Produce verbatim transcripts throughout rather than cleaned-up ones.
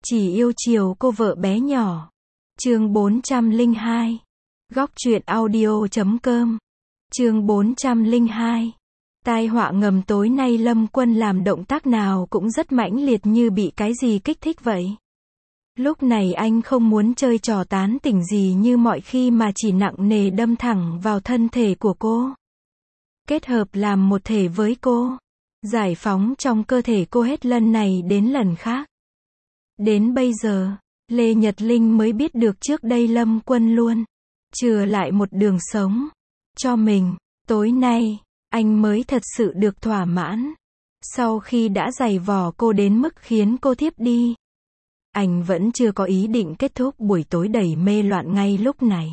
Chỉ yêu chiều cô vợ bé nhỏ. Chương bốn trăm lẻ hai. Góc truyện audio chấm com. Chương bốn trăm lẻ hai. Tai họa ngầm. Tối nay Lâm Quân làm động tác nào cũng rất mãnh liệt như bị cái gì kích thích vậy. Lúc này anh không muốn chơi trò tán tỉnh gì như mọi khi mà chỉ nặng nề đâm thẳng vào thân thể của cô. Kết hợp làm một thể với cô. Giải phóng trong cơ thể cô hết lần này đến lần khác. Đến bây giờ, Lê Nhật Linh mới biết được trước đây Lâm Quân luôn chừa lại một đường sống cho mình. Tối nay, anh mới thật sự được thỏa mãn. Sau khi đã giày vò cô đến mức khiến cô thiếp đi, anh vẫn chưa có ý định kết thúc buổi tối đầy mê loạn ngay lúc này.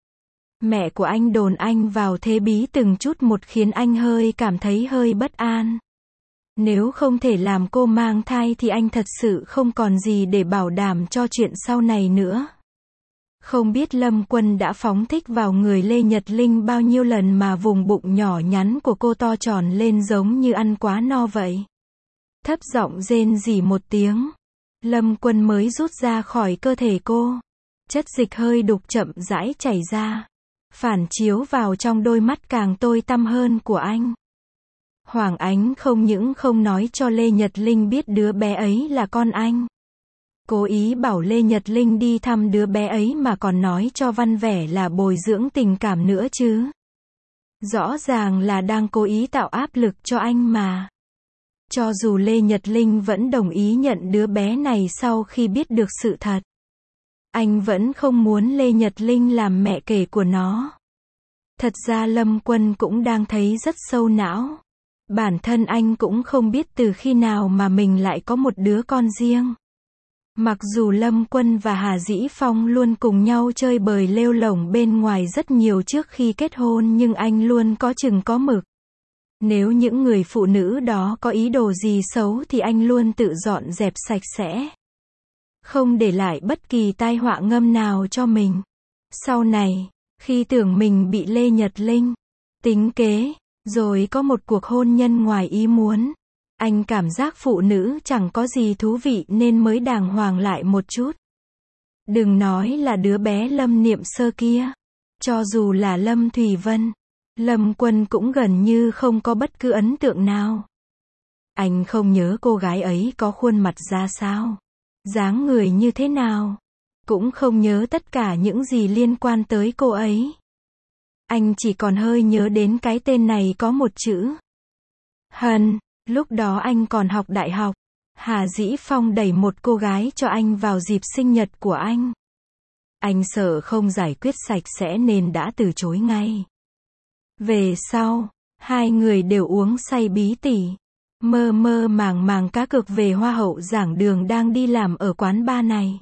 Mẹ của anh đồn anh vào thế bí từng chút một khiến anh hơi cảm thấy hơi bất an. Nếu không thể làm cô mang thai thì anh thật sự không còn gì để bảo đảm cho chuyện sau này nữa. Không biết Lâm Quân đã phóng thích vào người Lê Nhật Linh bao nhiêu lần mà vùng bụng nhỏ nhắn của cô to tròn lên giống như ăn quá no vậy. Thấp giọng rên rỉ một tiếng, Lâm Quân mới rút ra khỏi cơ thể cô. Chất dịch hơi đục chậm rãi chảy ra, phản chiếu vào trong đôi mắt càng tối tăm hơn của anh. Hoàng Ánh không những không nói cho Lê Nhật Linh biết đứa bé ấy là con anh, cố ý bảo Lê Nhật Linh đi thăm đứa bé ấy mà còn nói cho văn vẻ là bồi dưỡng tình cảm nữa chứ. Rõ ràng là đang cố ý tạo áp lực cho anh mà. Cho dù Lê Nhật Linh vẫn đồng ý nhận đứa bé này sau khi biết được sự thật, anh vẫn không muốn Lê Nhật Linh làm mẹ kể của nó. Thật ra Lâm Quân cũng đang thấy rất sâu não. Bản thân anh cũng không biết từ khi nào mà mình lại có một đứa con riêng. Mặc dù Lâm Quân và Hà Dĩ Phong luôn cùng nhau chơi bời lêu lổng bên ngoài rất nhiều trước khi kết hôn, nhưng anh luôn có chừng có mực. Nếu những người phụ nữ đó có ý đồ gì xấu thì anh luôn tự dọn dẹp sạch sẽ, không để lại bất kỳ tai họa ngầm nào cho mình. Sau này, khi tưởng mình bị Lê Nhật Linh tính kế, rồi có một cuộc hôn nhân ngoài ý muốn, anh cảm giác phụ nữ chẳng có gì thú vị nên mới đàng hoàng lại một chút. Đừng nói là đứa bé Lâm Niệm Sơ kia, cho dù là Lâm Thủy Vân, Lâm Quân cũng gần như không có bất cứ ấn tượng nào. Anh không nhớ cô gái ấy có khuôn mặt ra sao, dáng người như thế nào, cũng không nhớ tất cả những gì liên quan tới cô ấy. Anh chỉ còn hơi nhớ đến cái tên này có một chữ Hân. Lúc đó anh còn học đại học, Hà Dĩ Phong đẩy một cô gái cho anh vào dịp sinh nhật của anh. Anh sợ không giải quyết sạch sẽ nên đã từ chối ngay. Về sau, hai người đều uống say bí tỉ, mơ mơ màng màng cá cược về hoa hậu giảng đường đang đi làm ở quán bar này.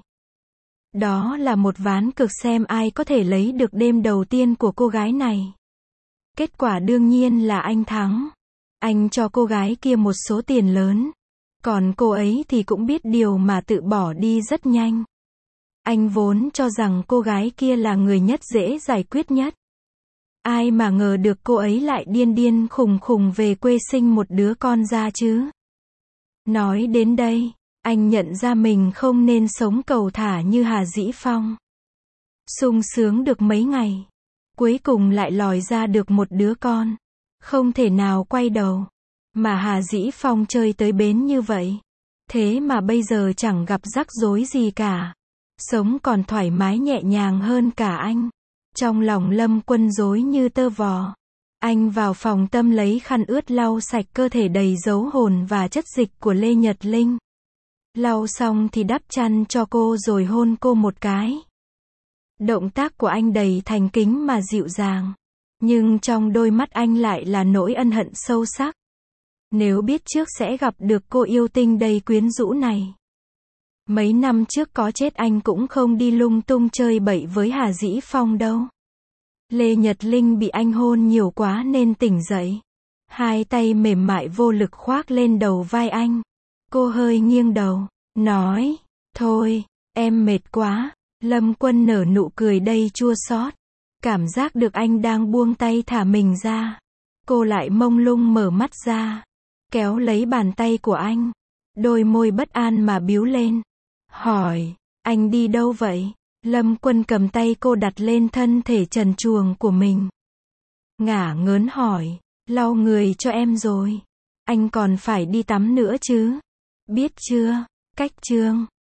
Đó là một ván cược xem ai có thể lấy được đêm đầu tiên của cô gái này. Kết quả đương nhiên là anh thắng. Anh cho cô gái kia một số tiền lớn, còn cô ấy thì cũng biết điều mà tự bỏ đi rất nhanh. Anh vốn cho rằng cô gái kia là người nhất dễ giải quyết nhất. Ai mà ngờ được cô ấy lại điên điên khùng khùng về quê sinh một đứa con ra chứ. Nói đến đây, anh nhận ra mình không nên sống cầu thả như Hà Dĩ Phong. Sung sướng được mấy ngày, cuối cùng lại lòi ra được một đứa con. Không thể nào quay đầu. Mà Hà Dĩ Phong chơi tới bến như vậy, thế mà bây giờ chẳng gặp rắc rối gì cả. Sống còn thoải mái nhẹ nhàng hơn cả anh. Trong lòng Lâm Quân rối như tơ vò. Anh vào phòng tâm lấy khăn ướt lau sạch cơ thể đầy dấu hồn và chất dịch của Lê Nhật Linh. Lau xong thì đắp chăn cho cô rồi hôn cô một cái. Động tác của anh đầy thành kính mà dịu dàng, nhưng trong đôi mắt anh lại là nỗi ân hận sâu sắc. Nếu biết trước sẽ gặp được cô yêu tinh đầy quyến rũ này, mấy năm trước có chết anh cũng không đi lung tung chơi bậy với Hà Dĩ Phong đâu. Lê Nhật Linh bị anh hôn nhiều quá nên tỉnh dậy. Hai tay mềm mại vô lực khoác lên đầu vai anh. Cô hơi nghiêng đầu, nói, thôi, em mệt quá. Lâm Quân nở nụ cười đầy chua xót. Cảm giác được anh đang buông tay thả mình ra. Cô lại mông lung mở mắt ra, kéo lấy bàn tay của anh. Đôi môi bất an mà biếu lên. hỏi, anh đi đâu vậy? Lâm Quân cầm tay cô đặt lên thân thể trần truồng của mình. Ngả ngớn hỏi, lau người cho em rồi. Anh còn phải đi tắm nữa chứ. Biết chưa? Cách chương